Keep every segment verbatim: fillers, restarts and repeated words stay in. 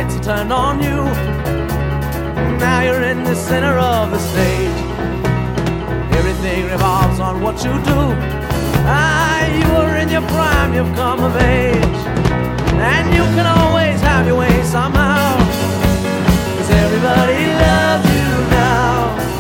lights are turned on you. Now you're in the center of the stage. Everything revolves on what you do. Ah, you are in your prime, you've come of age, and you can always have your way somehow, 'cause everybody loves you now.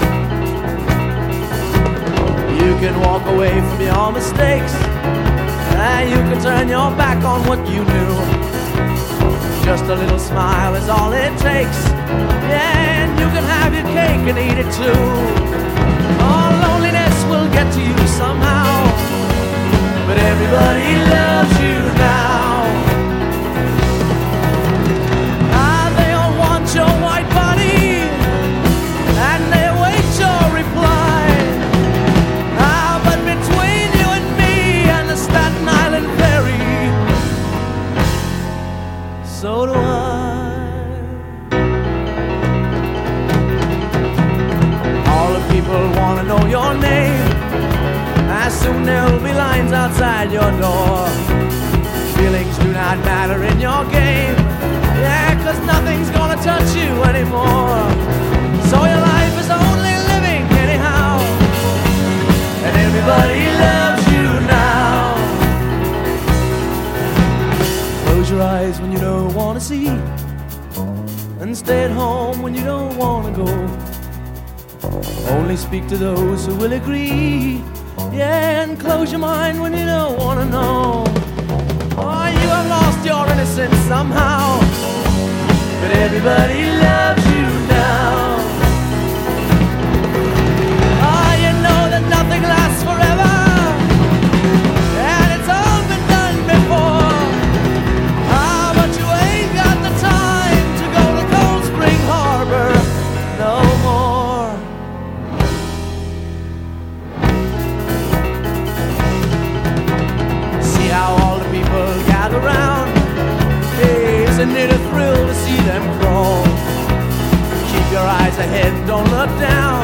You can walk away from your mistakes, and you can turn your back on what you knew. Just a little smile is all it takes. Yeah, and you can have your cake and eat it too. Oh, loneliness will get to you somehow, but everybody loves you now. Ah, they all want your white body, and they await your reply. Ah, but between you and me and the Staten Island ferry, so do I. All the people want to know your name. As soon there'll be lines outside your door. Feelings do not matter in your game. Yeah, 'cause nothing's gonna touch you anymore. So your life is only living anyhow, and everybody loves you now. Close your eyes when you don't want to see, and stay at home when you don't want to go. Only speak to those who will agree. Yeah, and close your mind when you don't want to know. Oh, you have lost your innocence somehow, but everybody loves you now. Oh, you know that nothing lasts forever, and it's all been done before. Ah, but you ain't got the time to go to Cold Spring Harbor no more. See how all the people gather round. Hey, isn't it a thrill to see them crawl? Keep your eyes ahead, don't look down.